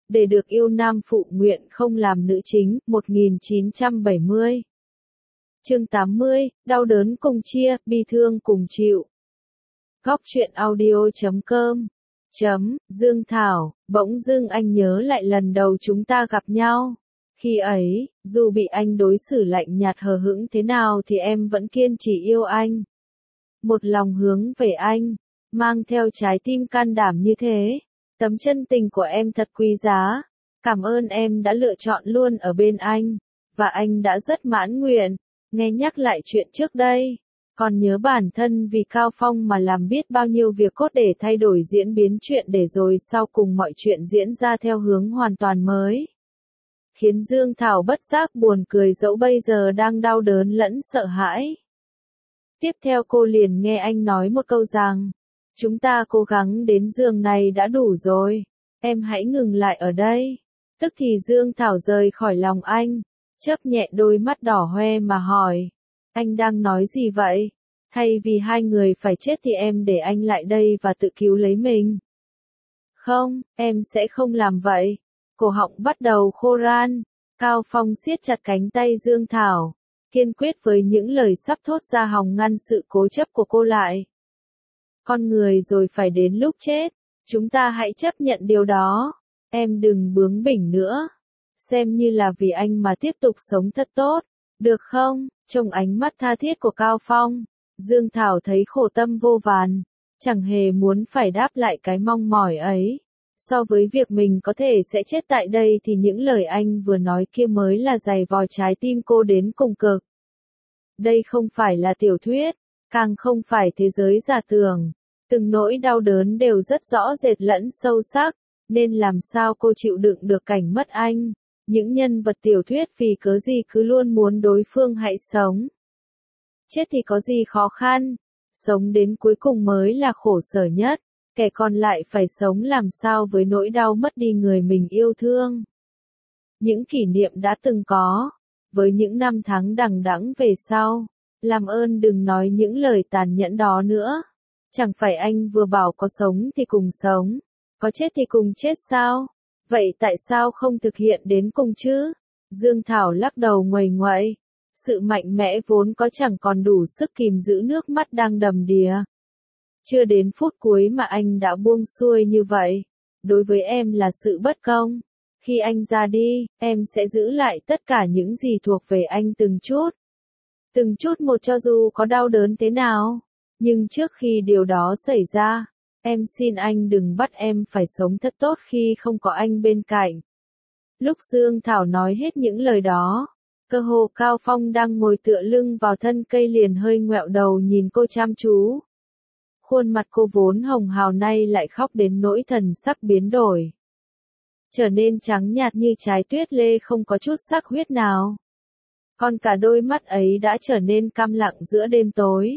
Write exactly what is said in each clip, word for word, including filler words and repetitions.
để được yêu nam phụ nguyện không làm nữ chính, một nghìn chín trăm bảy mươi. Chương tám mươi, đau đớn cùng chia, bi thương cùng chịu. Góc truyện audio chấm com chấm, Dương Thảo, bỗng dưng anh nhớ lại lần đầu chúng ta gặp nhau. Khi ấy, dù bị anh đối xử lạnh nhạt hờ hững thế nào thì em vẫn kiên trì yêu anh. Một lòng hướng về anh, mang theo trái tim can đảm như thế. Tấm chân tình của em thật quý giá. Cảm ơn em đã lựa chọn luôn ở bên anh. Và anh đã rất mãn nguyện. Nghe nhắc lại chuyện trước đây. Còn nhớ bản thân vì Cao Phong mà làm biết bao nhiêu việc cốt để thay đổi diễn biến chuyện để rồi sau cùng mọi chuyện diễn ra theo hướng hoàn toàn mới. Khiến Dương Thảo bất giác buồn cười dẫu bây giờ đang đau đớn lẫn sợ hãi. Tiếp theo cô liền nghe anh nói một câu rằng, chúng ta cố gắng đến giường này đã đủ rồi, em hãy ngừng lại ở đây. Tức thì Dương Thảo rời khỏi lòng anh, chớp nhẹ đôi mắt đỏ hoe mà hỏi, anh đang nói gì vậy? Thay vì hai người phải chết thì em để anh lại đây và tự cứu lấy mình. Không, em sẽ không làm vậy. Cổ họng bắt đầu khô ran, Cao Phong siết chặt cánh tay Dương Thảo, kiên quyết với những lời sắp thốt ra hòng ngăn sự cố chấp của cô lại. Con người rồi phải đến lúc chết, chúng ta hãy chấp nhận điều đó, em đừng bướng bỉnh nữa. Xem như là vì anh mà tiếp tục sống thật tốt, được không? Trong ánh mắt tha thiết của Cao Phong, Dương Thảo thấy khổ tâm vô vàn, chẳng hề muốn phải đáp lại cái mong mỏi ấy. So với việc mình có thể sẽ chết tại đây thì những lời anh vừa nói kia mới là giày vò trái tim cô đến cùng cực. Đây không phải là tiểu thuyết, càng không phải thế giới giả tưởng. Từng nỗi đau đớn đều rất rõ rệt lẫn sâu sắc, nên làm sao cô chịu đựng được cảnh mất anh. Những nhân vật tiểu thuyết vì cớ gì cứ luôn muốn đối phương hãy sống. Chết thì có gì khó khăn, sống đến cuối cùng mới là khổ sở nhất. Kẻ còn lại phải sống làm sao với nỗi đau mất đi người mình yêu thương. Những kỷ niệm đã từng có, với những năm tháng đằng đẵng về sau, làm ơn đừng nói những lời tàn nhẫn đó nữa. Chẳng phải anh vừa bảo có sống thì cùng sống, có chết thì cùng chết sao? Vậy tại sao không thực hiện đến cùng chứ? Dương Thảo lắc đầu nguầy nguậy, sự mạnh mẽ vốn có chẳng còn đủ sức kìm giữ nước mắt đang đầm đìa. Chưa đến phút cuối mà anh đã buông xuôi như vậy. Đối với em là sự bất công. Khi anh ra đi, em sẽ giữ lại tất cả những gì thuộc về anh từng chút. Từng chút một cho dù có đau đớn thế nào. Nhưng trước khi điều đó xảy ra, em xin anh đừng bắt em phải sống thật tốt khi không có anh bên cạnh. Lúc Dương Thảo nói hết những lời đó, cơ hồ Cao Phong đang ngồi tựa lưng vào thân cây liền hơi ngoẹo đầu nhìn cô chăm chú. Khuôn mặt cô vốn hồng hào nay lại khóc đến nỗi thần sắc biến đổi. Trở nên trắng nhạt như trái tuyết lê không có chút sắc huyết nào. Còn cả đôi mắt ấy đã trở nên câm lặng giữa đêm tối.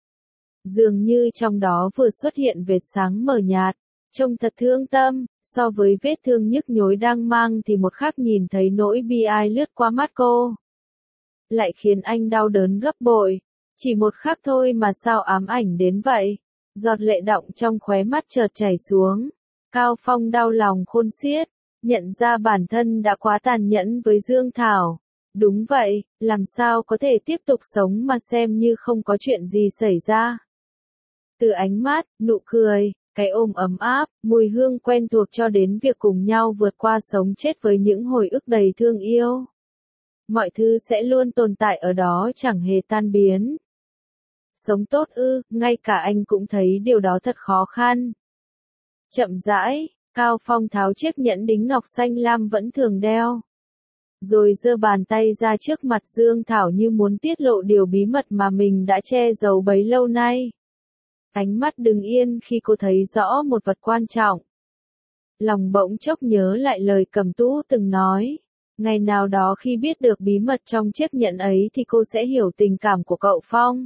Dường như trong đó vừa xuất hiện vệt sáng mờ nhạt, trông thật thương tâm, so với vết thương nhức nhối đang mang thì một khắc nhìn thấy nỗi bi ai lướt qua mắt cô. Lại khiến anh đau đớn gấp bội, chỉ một khắc thôi mà sao ám ảnh đến vậy. Giọt lệ đọng trong khóe mắt chợt chảy xuống. Cao Phong đau lòng khôn xiết, nhận ra bản thân đã quá tàn nhẫn với Dương Thảo. Đúng vậy, làm sao có thể tiếp tục sống mà xem như không có chuyện gì xảy ra. Từ ánh mắt, nụ cười, cái ôm ấm áp, mùi hương quen thuộc cho đến việc cùng nhau vượt qua sống chết với những hồi ức đầy thương yêu. Mọi thứ sẽ luôn tồn tại ở đó chẳng hề tan biến. Sống tốt ư, ngay cả anh cũng thấy điều đó thật khó khăn. Chậm rãi, Cao Phong tháo chiếc nhẫn đính ngọc xanh lam vẫn thường đeo. Rồi giơ bàn tay ra trước mặt Dương Thảo như muốn tiết lộ điều bí mật mà mình đã che giấu bấy lâu nay. Ánh mắt đứng yên khi cô thấy rõ một vật quan trọng. Lòng bỗng chốc nhớ lại lời Cẩm Tú từng nói. Ngày nào đó khi biết được bí mật trong chiếc nhẫn ấy thì cô sẽ hiểu tình cảm của cậu Phong.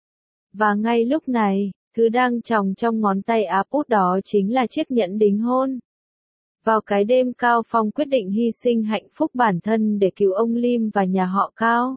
Và ngay lúc này, thứ đang tròng trong ngón tay áp út đó chính là chiếc nhẫn đính hôn. Vào cái đêm Cao Phong quyết định hy sinh hạnh phúc bản thân để cứu ông Lim và nhà họ Cao.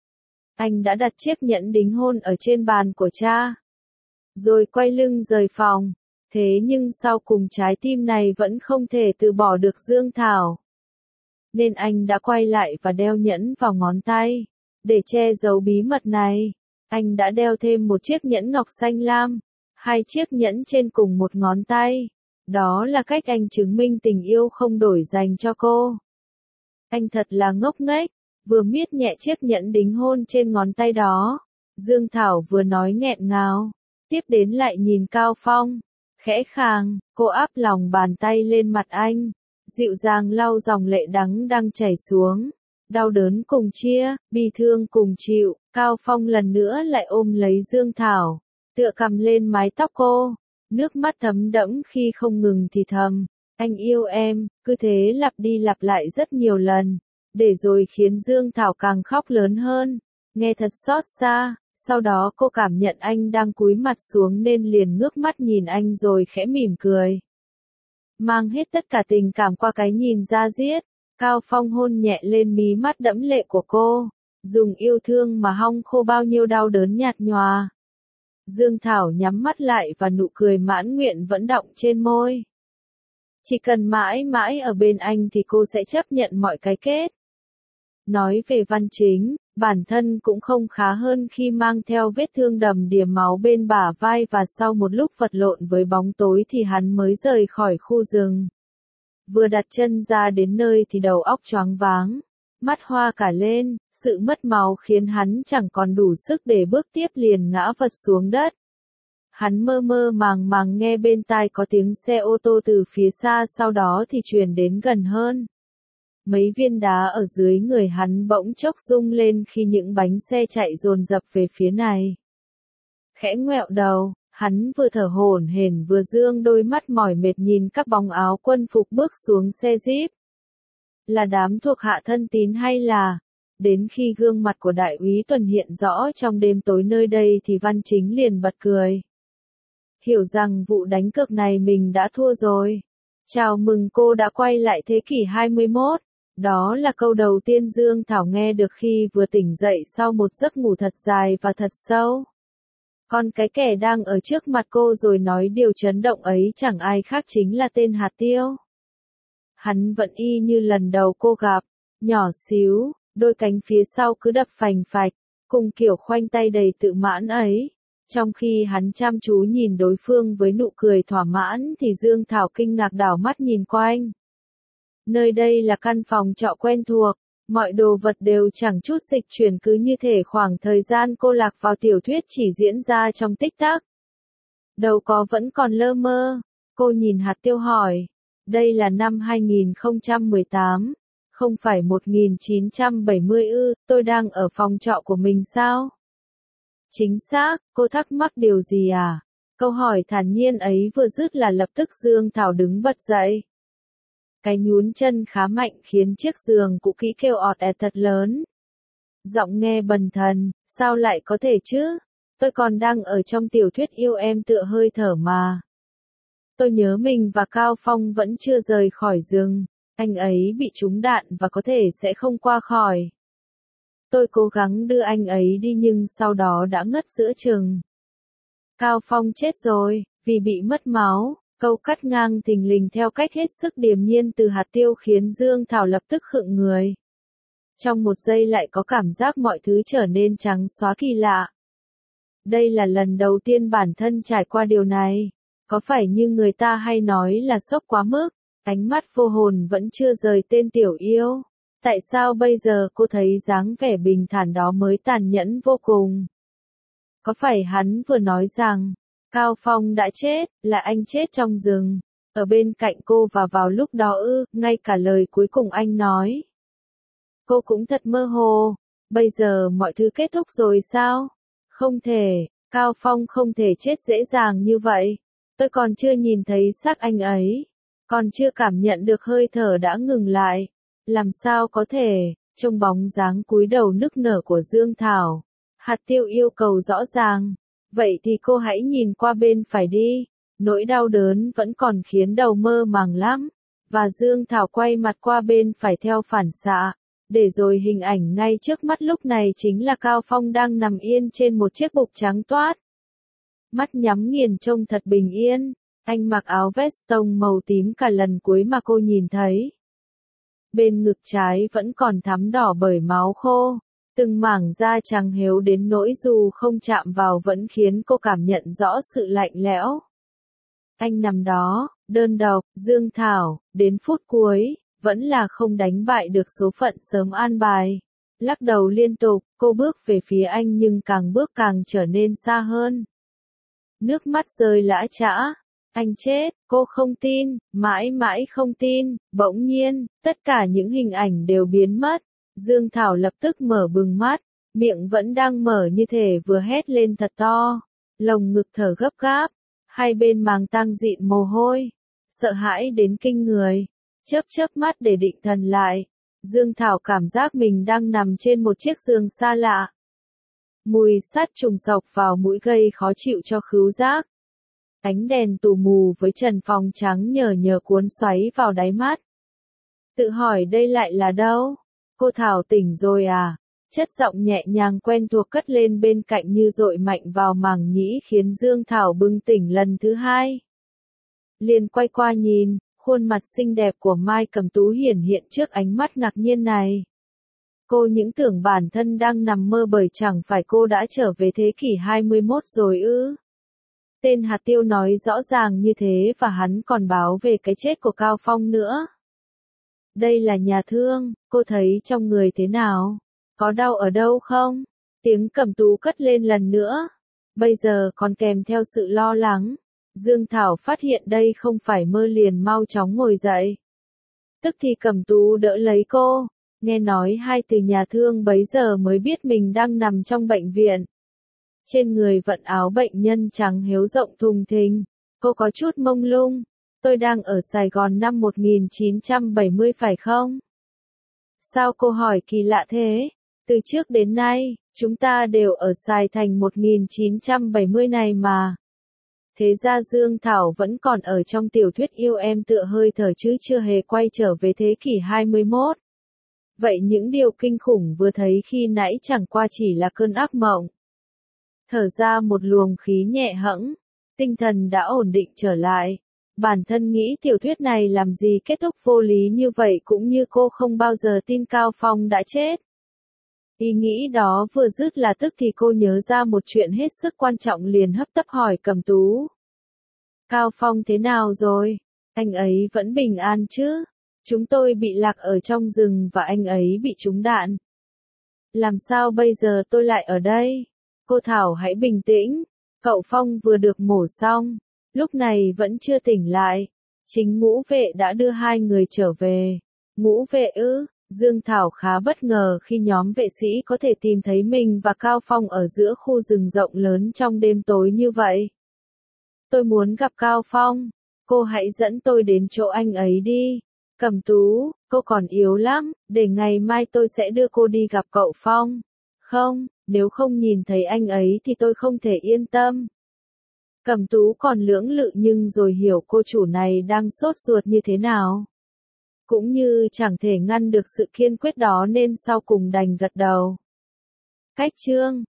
Anh đã đặt chiếc nhẫn đính hôn ở trên bàn của cha. Rồi quay lưng rời phòng. Thế nhưng sau cùng trái tim này vẫn không thể từ bỏ được Dương Thảo. Nên anh đã quay lại và đeo nhẫn vào ngón tay. Để che giấu bí mật này, anh đã đeo thêm một chiếc nhẫn ngọc xanh lam, hai chiếc nhẫn trên cùng một ngón tay. Đó là cách anh chứng minh tình yêu không đổi dành cho cô. Anh thật là ngốc nghếch, vừa miết nhẹ chiếc nhẫn đính hôn trên ngón tay đó. Dương Thảo vừa nói nghẹn ngào, tiếp đến lại nhìn Cao Phong, khẽ khàng, cô áp lòng bàn tay lên mặt anh, dịu dàng lau dòng lệ đắng đang chảy xuống. Đau đớn cùng chia, bi thương cùng chịu, Cao Phong lần nữa lại ôm lấy Dương Thảo, tựa cầm lên mái tóc cô, nước mắt thấm đẫm khi không ngừng thì thầm, anh yêu em, cứ thế lặp đi lặp lại rất nhiều lần, để rồi khiến Dương Thảo càng khóc lớn hơn, nghe thật xót xa. Sau đó cô cảm nhận anh đang cúi mặt xuống nên liền ngước mắt nhìn anh rồi khẽ mỉm cười. Mang hết tất cả tình cảm qua cái nhìn ra diết, Cao Phong hôn nhẹ lên mí mắt đẫm lệ của cô, dùng yêu thương mà hong khô bao nhiêu đau đớn nhạt nhòa. Dương Thảo nhắm mắt lại và nụ cười mãn nguyện vẫn đọng trên môi. Chỉ cần mãi mãi ở bên anh thì cô sẽ chấp nhận mọi cái kết. Nói về Văn Chính, bản thân cũng không khá hơn khi mang theo vết thương đầm đìa máu bên bả vai và sau một lúc vật lộn với bóng tối thì hắn mới rời khỏi khu rừng. Vừa đặt chân ra đến nơi thì đầu óc choáng váng, mắt hoa cả lên, sự mất máu khiến hắn chẳng còn đủ sức để bước tiếp liền ngã vật xuống đất. Hắn mơ mơ màng màng nghe bên tai có tiếng xe ô tô từ phía xa sau đó thì truyền đến gần hơn. Mấy viên đá ở dưới người hắn bỗng chốc rung lên khi những bánh xe chạy dồn dập về phía này. Khẽ ngoẹo đầu, hắn vừa thở hổn hển vừa dương đôi mắt mỏi mệt nhìn các bóng áo quân phục bước xuống xe jeep. Là đám thuộc hạ thân tín hay là... Đến khi gương mặt của đại úy Tuần hiện rõ trong đêm tối nơi đây thì Văn Chính liền bật cười. Hiểu rằng vụ đánh cược này mình đã thua rồi. Chào mừng cô đã quay lại thế kỷ hai mươi mốt. Đó là câu đầu tiên Dương Thảo nghe được khi vừa tỉnh dậy sau một giấc ngủ thật dài và thật sâu. Còn cái kẻ đang ở trước mặt cô rồi nói điều chấn động ấy chẳng ai khác chính là tên Hạt Tiêu. Hắn vẫn y như lần đầu cô gặp, nhỏ xíu, đôi cánh phía sau cứ đập phành phạch, cùng kiểu khoanh tay đầy tự mãn ấy. Trong khi hắn chăm chú nhìn đối phương với nụ cười thỏa mãn thì Dương Thảo kinh ngạc đảo mắt nhìn quanh. Nơi đây là căn phòng trọ quen thuộc, mọi đồ vật đều chẳng chút dịch chuyển cứ như thể khoảng thời gian cô lạc vào tiểu thuyết chỉ diễn ra trong tích tắc. Đầu có vẫn còn lơ mơ, cô nhìn Hạt Tiêu hỏi, đây là năm hai nghìn không trăm mười tám, không phải một nghìn chín trăm bảy mươi ư, tôi đang ở phòng trọ của mình sao? Chính xác, cô thắc mắc điều gì à? Câu hỏi thản nhiên ấy vừa dứt là lập tức Dương Thảo đứng bật dậy. Cái nhún chân khá mạnh khiến chiếc giường cũ kỹ kêu ọt ẹt thật lớn. Giọng nghe bần thần, sao lại có thể chứ? Tôi còn đang ở trong tiểu thuyết yêu em tựa hơi thở mà. Tôi nhớ mình và Cao Phong vẫn chưa rời khỏi rừng, anh ấy bị trúng đạn và có thể sẽ không qua khỏi. Tôi cố gắng đưa anh ấy đi nhưng sau đó đã ngất giữa chừng. Cao Phong chết rồi, vì bị mất máu. Câu cắt ngang thình lình theo cách hết sức điềm nhiên từ Hạt Tiêu khiến Dương Thảo lập tức khựng người. Trong một giây lại có cảm giác mọi thứ trở nên trắng xóa kỳ lạ. Đây là lần đầu tiên bản thân trải qua điều này. Có phải như người ta hay nói là sốc quá mức, ánh mắt vô hồn vẫn chưa rời tên tiểu yêu. Tại sao bây giờ cô thấy dáng vẻ bình thản đó mới tàn nhẫn vô cùng? Có phải hắn vừa nói rằng Cao Phong đã chết, là anh chết trong rừng, ở bên cạnh cô và vào lúc đó ư, ngay cả lời cuối cùng anh nói. Cô cũng thật mơ hồ, bây giờ mọi thứ kết thúc rồi sao? Không thể, Cao Phong không thể chết dễ dàng như vậy. Tôi còn chưa nhìn thấy xác anh ấy, còn chưa cảm nhận được hơi thở đã ngừng lại. Làm sao có thể, trong bóng dáng cúi đầu nức nở của Dương Thảo, Hạt Tiêu yêu cầu rõ ràng. Vậy thì cô hãy nhìn qua bên phải đi, nỗi đau đớn vẫn còn khiến đầu mơ màng lắm. Và Dương Thảo quay mặt qua bên phải theo phản xạ, để rồi hình ảnh ngay trước mắt lúc này chính là Cao Phong đang nằm yên trên một chiếc bục trắng toát. Mắt nhắm nghiền trông thật bình yên, Anh mặc áo vest tông màu tím cả lần cuối mà cô nhìn thấy. Bên ngực trái vẫn còn thắm đỏ bởi máu khô. Từng mảng da trắng héo đến nỗi dù không chạm vào vẫn khiến cô cảm nhận rõ sự lạnh lẽo. Anh nằm đó, đơn độc, Dương Thảo, đến phút cuối, vẫn là không đánh bại được số phận sớm an bài. Lắc đầu liên tục, cô bước về phía anh nhưng càng bước càng trở nên xa hơn. Nước mắt rơi lã chã. Anh chết, cô không tin, mãi mãi không tin, bỗng nhiên, tất cả những hình ảnh đều biến mất. Dương Thảo lập tức mở bừng mắt, miệng vẫn đang mở như thể vừa hét lên thật to, lồng ngực thở gấp gáp, hai bên màng tang dịn mồ hôi, sợ hãi đến kinh người, chớp chớp mắt để định thần lại. Dương Thảo cảm giác mình đang nằm trên một chiếc giường xa lạ. Mùi sắt trùng sộc vào mũi gây khó chịu cho khứu giác. Ánh đèn tù mù với trần phòng trắng nhờ nhờ cuốn xoáy vào đáy mắt. Tự hỏi đây lại là đâu? Cô Thảo tỉnh rồi à? Chất giọng nhẹ nhàng quen thuộc cất lên bên cạnh như dội mạnh vào màng nhĩ khiến Dương Thảo bừng tỉnh lần thứ hai. Liền quay qua nhìn, khuôn mặt xinh đẹp của Mai Cẩm Tú hiển hiện trước ánh mắt ngạc nhiên này. Cô những tưởng bản thân đang nằm mơ bởi chẳng phải cô đã trở về thế kỷ hai mươi mốt rồi ư? Tên hạt tiêu nói rõ ràng như thế và hắn còn báo về cái chết của Cao Phong nữa. Đây là nhà thương, cô thấy trong người thế nào? Có đau ở đâu không? Tiếng Cẩm Tú cất lên lần nữa. Bây giờ còn kèm theo sự lo lắng. Dương Thảo phát hiện đây không phải mơ liền mau chóng ngồi dậy. Tức thì Cẩm Tú đỡ lấy cô. Nghe nói hai từ nhà thương bấy giờ mới biết mình đang nằm trong bệnh viện. Trên người vận áo bệnh nhân trắng héo rộng thùng thình. Cô có chút mông lung. Tôi đang ở Sài Gòn năm một nghìn chín trăm bảy mươi phải không? Sao cô hỏi kỳ lạ thế? Từ trước đến nay, chúng ta đều ở Sài Thành một nghìn chín trăm bảy mươi này mà. Thế ra Dương Thảo vẫn còn ở trong tiểu thuyết yêu em tựa hơi thở chứ chưa hề quay trở về thế kỷ hai mươi mốt. Vậy những điều kinh khủng vừa thấy khi nãy chẳng qua chỉ là cơn ác mộng. Thở ra một luồng khí nhẹ hẫng, tinh thần đã ổn định trở lại. Bản thân nghĩ tiểu thuyết này làm gì kết thúc vô lý như vậy cũng như cô không bao giờ tin Cao Phong đã chết. Ý nghĩ đó vừa dứt là tức thì cô nhớ ra một chuyện hết sức quan trọng liền hấp tấp hỏi Cẩm Tú. Cao Phong thế nào rồi? Anh ấy vẫn bình an chứ? Chúng tôi bị lạc ở trong rừng và anh ấy bị trúng đạn. Làm sao bây giờ tôi lại ở đây? Cô Thảo hãy bình tĩnh. Cậu Phong vừa được mổ xong. Lúc này vẫn chưa tỉnh lại. Chính ngũ vệ đã đưa hai người trở về. Ngũ vệ ư? Dương Thảo khá bất ngờ khi nhóm vệ sĩ có thể tìm thấy mình và Cao Phong ở giữa khu rừng rộng lớn trong đêm tối như vậy. Tôi muốn gặp Cao Phong. Cô hãy dẫn tôi đến chỗ anh ấy đi. Cẩm Tú, cô còn yếu lắm, để ngày mai tôi sẽ đưa cô đi gặp cậu Phong. Không, nếu không nhìn thấy anh ấy thì tôi không thể yên tâm. Cẩm Tú còn lưỡng lự nhưng rồi hiểu cô chủ này đang sốt ruột như thế nào. Cũng như chẳng thể ngăn được sự kiên quyết đó nên sau cùng đành gật đầu. Cách chương